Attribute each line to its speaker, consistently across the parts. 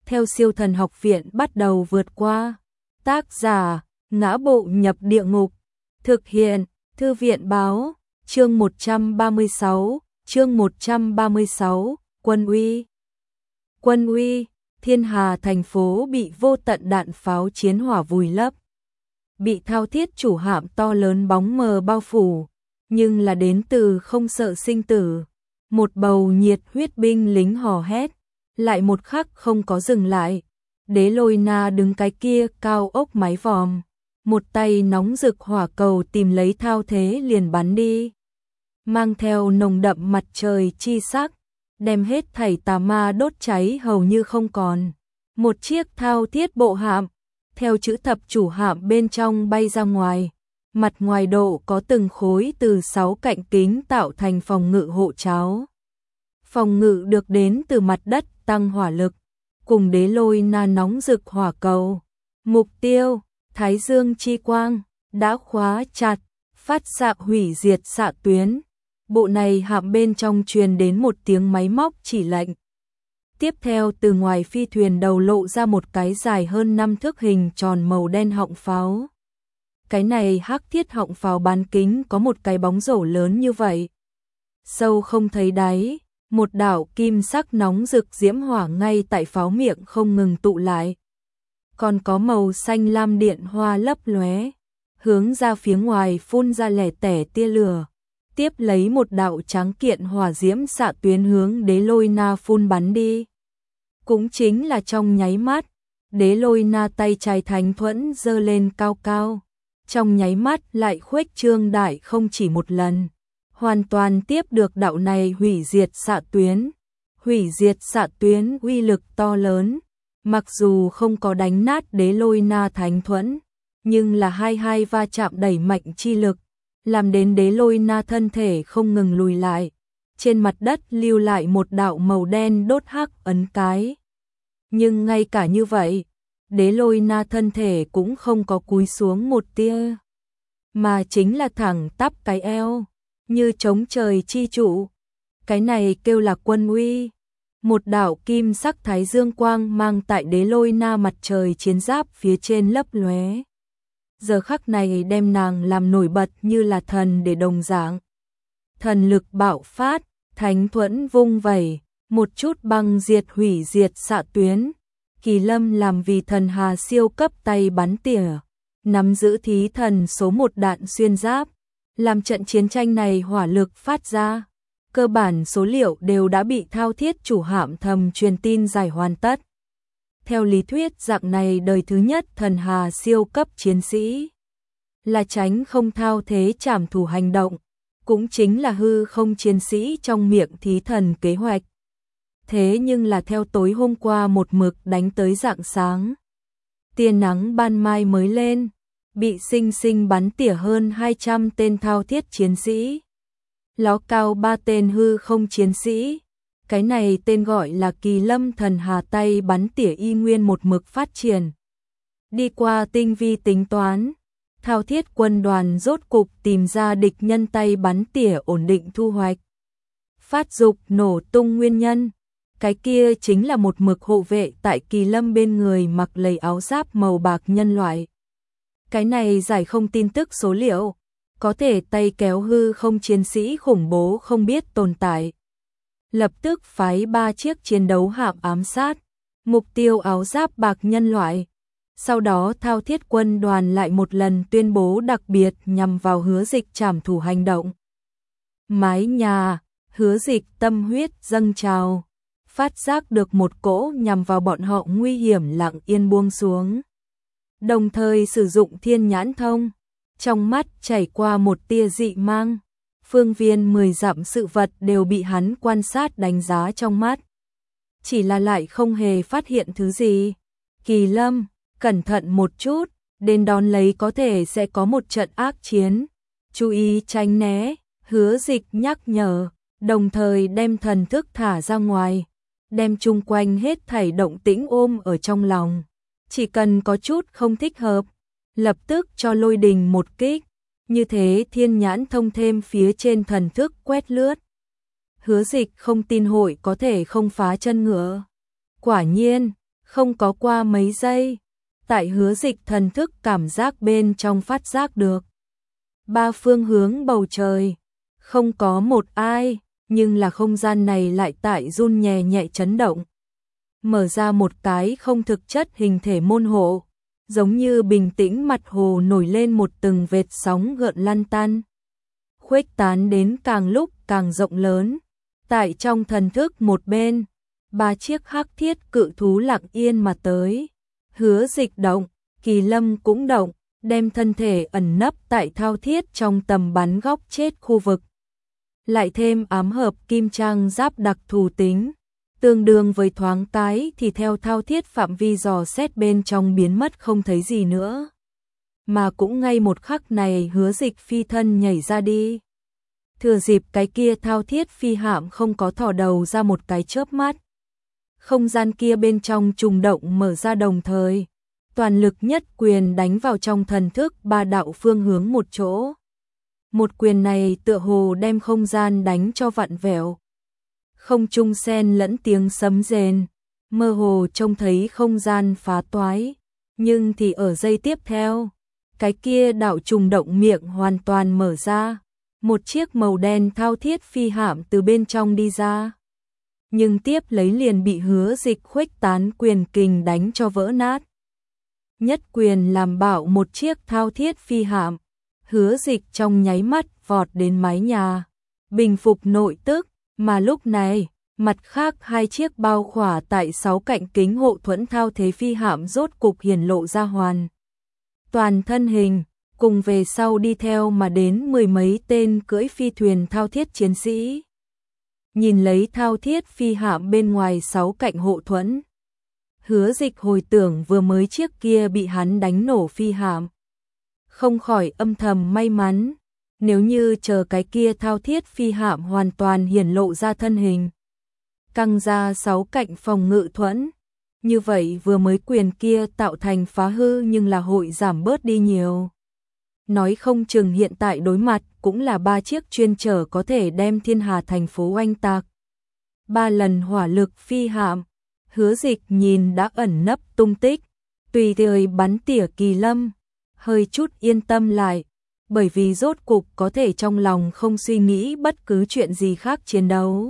Speaker 1: theo Siêu Thần Học Viện bắt đầu vượt qua. Tác giả: Ngã Bộ Nhập Địa Ngục. Thực hiện: Thư viện báo. Chương 136, Quân uy. Quân uy, Thiên Hà thành phố bị vô tận đạn pháo chiến hỏa vùi lấp. Bị thao thiết chủ hạm to lớn bóng mờ bao phủ, nhưng là đến từ không sợ sinh tử. Một bầu nhiệt huyết binh lính hò hét, lại một khắc không có dừng lại. Đế Lôi Na đứng cái kia cao ốc mái vòm, một tay nóng rực hỏa cầu tìm lấy thao thế liền bắn đi. Mang theo nồng đậm mặt trời chi sắc, đem hết thảy tà ma đốt cháy hầu như không còn. Một chiếc thao thiết bộ hạm, theo chữ thập chủ hạm bên trong bay ra ngoài. Mặt ngoài độ có từng khối từ 6 cạnh kính tạo thành phòng ngự hộ cháo. Phòng ngự được đến từ mặt đất tăng hỏa lực, cùng Đế Lôi Na nóng rực hỏa cầu. Mục tiêu, Thái Dương chi quang, đã khóa chặt, phát xạ hủy diệt xạ tuyến. Bộ này hạm bên trong truyền đến một tiếng máy móc chỉ lệnh. Tiếp theo từ ngoài phi thuyền đầu lộ ra một cái dài hơn 5 thước hình tròn màu đen họng pháo. Cái này hắc thiết họng pháo bán kính có một cái bóng rổ lớn như vậy. Sâu không thấy đáy, một đạo kim sắc nóng rực diễm hỏa ngay tại pháo miệng không ngừng tụ lại. Còn có màu xanh lam điện hoa lấp lóe, hướng ra phía ngoài phun ra lẻ tẻ tia lửa. Tiếp lấy một đạo trắng kiện hỏa diễm xạ tuyến hướng Đế Lôi Na phun bắn đi. Cũng chính là trong nháy mắt, Đế Lôi Na tay trái thánh thuẫn giơ lên cao cao. Trong nháy mắt lại khuếch trương đại không chỉ một lần. Hoàn toàn tiếp được đạo này hủy diệt xạ tuyến. Hủy diệt xạ tuyến uy lực to lớn. Mặc dù không có đánh nát Đế Lôi Na thánh thuẫn, nhưng là hai va chạm đẩy mạnh chi lực, làm đến Đế Lôi Na thân thể không ngừng lùi lại. Trên mặt đất lưu lại một đạo màu đen đốt hắc ấn cái. Nhưng ngay cả như vậy, Đế Lôi Na thân thể cũng không có cúi xuống một tia, mà chính là thẳng tắp cái eo, như chống trời chi trụ. Cái này kêu là quân uy. Một đạo kim sắc thái dương quang mang tại Đế Lôi Na mặt trời chiến giáp phía trên lấp lóe. Giờ khắc này đem nàng làm nổi bật như là thần để đồng dạng. Thần lực bạo phát, thánh thuẫn vung vẩy, một chút băng diệt hủy diệt xạ tuyến. Kỳ Lâm làm vì thần hà siêu cấp tay bắn tỉa, nắm giữ thí thần số 1 đạn xuyên giáp, làm trận chiến tranh này hỏa lực phát ra. Cơ bản số liệu đều đã bị thao thiết chủ hạm thầm truyền tin giải hoàn tất. Theo lý thuyết dạng này đời thứ nhất thần hà siêu cấp chiến sĩ là tránh không thao thế trảm thủ hành động, cũng chính là hư không chiến sĩ trong miệng thí thần kế hoạch. Thế nhưng là theo tối hôm qua một mực đánh tới rạng sáng, tia nắng ban mai mới lên, bị sinh sinh bắn tỉa hơn 200 tên thao thiết chiến sĩ. Ló cao 3 tên hư không chiến sĩ. Cái này tên gọi là Kỳ Lâm thần hà tay bắn tỉa y nguyên một mực phát triển. Đi qua tinh vi tính toán, thao thiết quân đoàn rốt cục tìm ra địch nhân tay bắn tỉa ổn định thu hoạch. Phát dục nổ tung nguyên nhân, cái kia chính là một mực hộ vệ tại Kỳ Lâm bên người mặc lầy áo giáp màu bạc nhân loại. Cái này giải không tin tức số liệu, có thể tay kéo hư không chiến sĩ khủng bố không biết tồn tại. Lập tức phái 3 chiếc chiến đấu hạm ám sát, mục tiêu áo giáp bạc nhân loại. Sau đó thao thiết quân đoàn lại một lần tuyên bố đặc biệt nhằm vào Hứa Dịch trảm thủ hành động. Mái nhà, Hứa Dịch tâm huyết dâng trào, phát giác được một cỗ nhằm vào bọn họ nguy hiểm lặng yên buông xuống. Đồng thời sử dụng thiên nhãn thông, trong mắt chảy qua một tia dị mang. Phương viên 10 dặm sự vật đều bị hắn quan sát đánh giá trong mắt. Chỉ là lại không hề phát hiện thứ gì. Kỳ Lâm, cẩn thận một chút, đến đón lấy có thể sẽ có một trận ác chiến. Chú ý tránh né, Hứa Dịch nhắc nhở, đồng thời đem thần thức thả ra ngoài, đem chung quanh hết thảy động tĩnh ôm ở trong lòng. Chỉ cần có chút không thích hợp, lập tức cho Lôi Đình một kích. Như thế thiên nhãn thông thêm phía trên thần thức quét lướt. Hứa Dịch không tin hội có thể không phá chân ngựa. Quả nhiên, Không có qua mấy giây, tại Hứa Dịch thần thức cảm giác bên trong phát giác được. Ba phương hướng bầu trời, không có một ai, nhưng là không gian này lại tại run nhẹ nhẹ chấn động. Mở ra một cái không thực chất hình thể môn hộ, giống như bình tĩnh mặt hồ nổi lên một từng vệt sóng gợn lăn tăn. Khuếch tán đến càng lúc càng rộng lớn, tại trong thần thức một bên, ba chiếc hắc thiết cự thú lặng yên mà tới. Hứa Dịch động, Kỳ Lâm cũng động, đem thân thể ẩn nấp tại thao thiết trong tầm bắn góc chết khu vực. Lại thêm ám hợp kim trang giáp đặc thù tính, tương đương với thoáng cái thì theo thao thiết phạm vi dò xét bên trong biến mất không thấy gì nữa. Mà cũng ngay một khắc này Hứa Dịch phi thân nhảy ra đi. Thừa dịp cái kia thao thiết phi hạm không có thò đầu ra một cái chớp mắt. Không gian kia bên trong trùng động mở ra đồng thời, toàn lực nhất quyền đánh vào trong thần thức ba đạo phương hướng một chỗ. Một quyền này tựa hồ đem không gian đánh cho vặn vẹo. Không trung xen lẫn tiếng sấm rền, mơ hồ trông thấy không gian phá toái, nhưng thì ở giây tiếp theo, cái kia đạo trùng động miệng hoàn toàn mở ra, một chiếc màu đen thao thiết phi hạm từ bên trong đi ra. Nhưng tiếp lấy liền bị Hứa Dịch khuếch tán quyền kình đánh cho vỡ nát. Nhất quyền làm bạo một chiếc thao thiết phi hạm, Hứa Dịch trong nháy mắt vọt đến mái nhà, bình phục nội tức, mà lúc này, mặt khác hai chiếc bao khỏa tại 6 cạnh kính hộ thuẫn thao thế phi hạm rốt cục hiển lộ ra hoàn toàn thân hình, cùng về sau đi theo mà đến mười mấy tên cưỡi phi thuyền thao thiết chiến sĩ. Nhìn lấy thao thiết phi hạm bên ngoài 6 cạnh hộ thuẫn, Hứa Dịch hồi tưởng vừa mới chiếc kia bị hắn đánh nổ phi hạm, không khỏi âm thầm may mắn, nếu như chờ cái kia thao thiết phi hạm hoàn toàn hiển lộ ra thân hình, căng ra 6 cạnh phòng ngự thuẫn, như vậy vừa mới quyền kia tạo thành phá hư nhưng là hội giảm bớt đi nhiều. Nói không chừng hiện tại đối mặt cũng là 3 chiếc chuyên chở có thể đem Thiên Hà thành phố oanh tạc. 3 lần hỏa lực phi hạm, Hứa Dịch nhìn đã ẩn nấp tung tích, tùy thời bắn tỉa Kỳ Lâm, hơi chút yên tâm lại, bởi vì rốt cục có thể trong lòng không suy nghĩ bất cứ chuyện gì khác chiến đấu.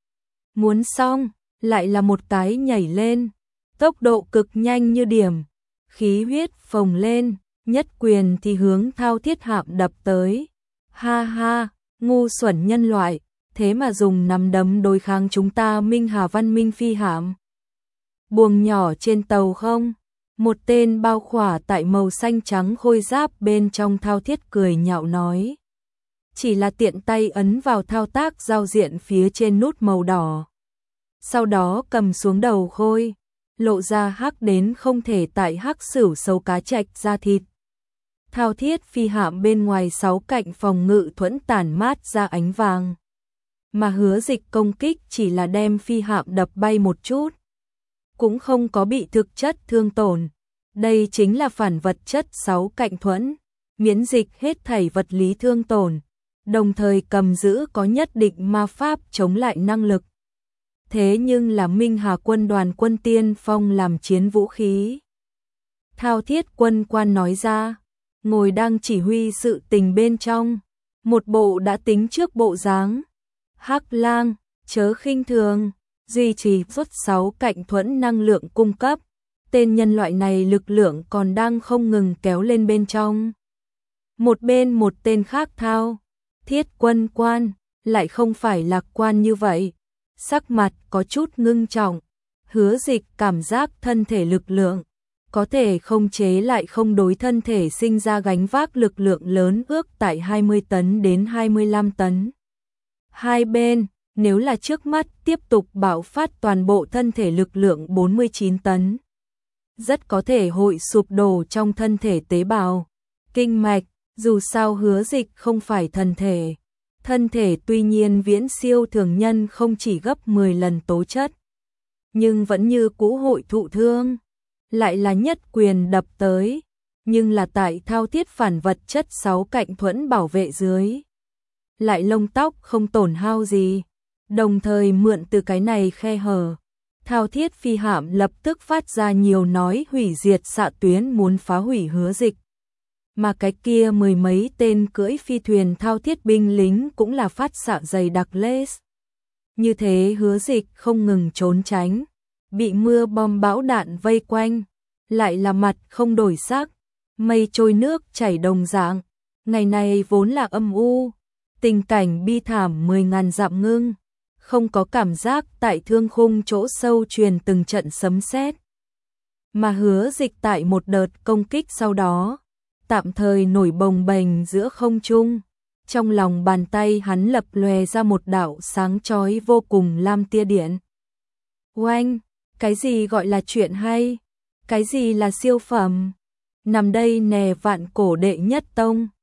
Speaker 1: Muốn xong, lại là một cái nhảy lên, tốc độ cực nhanh như điểm, khí huyết phồng lên, nhất quyền thì hướng thao thiết hạm đập tới. Ha ha, ngu xuẩn nhân loại, thế mà dùng nắm đấm đối kháng chúng ta Minh Hà văn minh phi hạm. Buồng nhỏ trên tàu không? Một tên bao khỏa tại màu xanh trắng khôi giáp bên trong thao thiết cười nhạo nói. Chỉ là tiện tay ấn vào thao tác giao diện phía trên nút màu đỏ. Sau đó cầm xuống đầu khôi, lộ ra hắc đến không thể tại hắc xửu sâu cá trạch da thịt. Thao thiết phi hạm bên ngoài 6 cạnh phòng ngự thuẫn tản mát ra ánh vàng. Mà Hứa Dịch công kích chỉ là đem phi hạm đập bay một chút, cũng không có bị thực chất thương tổn. Đây chính là phản vật chất 6 cạnh thuẫn, miễn dịch hết thảy vật lý thương tổn, đồng thời cầm giữ có nhất định ma pháp chống lại năng lực. Thế nhưng là Minh Hà quân đoàn quân tiên phong làm chiến vũ khí. Thao thiết quân quan nói ra, ngồi đang chỉ huy sự tình bên trong, một bộ đã tính trước bộ dáng. Hắc Lang, chớ khinh thường, duy trì suốt 6 cạnh thuẫn năng lượng cung cấp, tên nhân loại này lực lượng còn đang không ngừng kéo lên bên trong. Một bên một tên khác thao thiết quân quan, lại không phải lạc quan như vậy, sắc mặt có chút ngưng trọng. Hứa Dịch cảm giác thân thể lực lượng có thể không chế lại không đối thân thể sinh ra gánh vác lực lượng lớn ước tại 20 tấn đến 25 tấn. Hai bên, nếu là trước mắt tiếp tục bạo phát toàn bộ thân thể lực lượng 49 tấn, rất có thể hội sụp đổ trong thân thể tế bào, kinh mạch, dù sao Hứa Dịch không phải thân thể tuy nhiên viễn siêu thường nhân không chỉ gấp 10 lần tố chất, nhưng vẫn như cũ hội thụ thương. Lại là nhất quyền đập tới, nhưng là tại thao thiết phản vật chất 6 cạnh thuẫn bảo vệ dưới. Lại lông tóc không tổn hao gì, đồng thời mượn từ cái này khe hở, Thao thiết phi hạm lập tức phát ra nhiều nói hủy diệt xạ tuyến muốn phá hủy Hứa Dịch. Mà cái kia mười mấy tên cưỡi phi thuyền thao thiết binh lính cũng là phát xạ dày đặc laser. Như thế Hứa Dịch không ngừng trốn tránh, bị mưa bom bão đạn vây quanh, lại là mặt không đổi sắc, mây trôi nước chảy đồng dạng. Ngày này vốn là âm u, tình cảnh bi thảm 10.000 dặm ngưng, không có cảm giác tại thương khung chỗ sâu truyền từng trận sấm sét. Mà Hứa Dịch tại một đợt công kích sau đó, tạm thời nổi bồng bềnh giữa không trung. Trong lòng bàn tay hắn lập lòe ra một đạo sáng chói vô cùng lam tia điện. Oanh, cái gì gọi là chuyện hay? Cái gì là siêu phẩm? Nằm đây nè vạn cổ đệ nhất tông.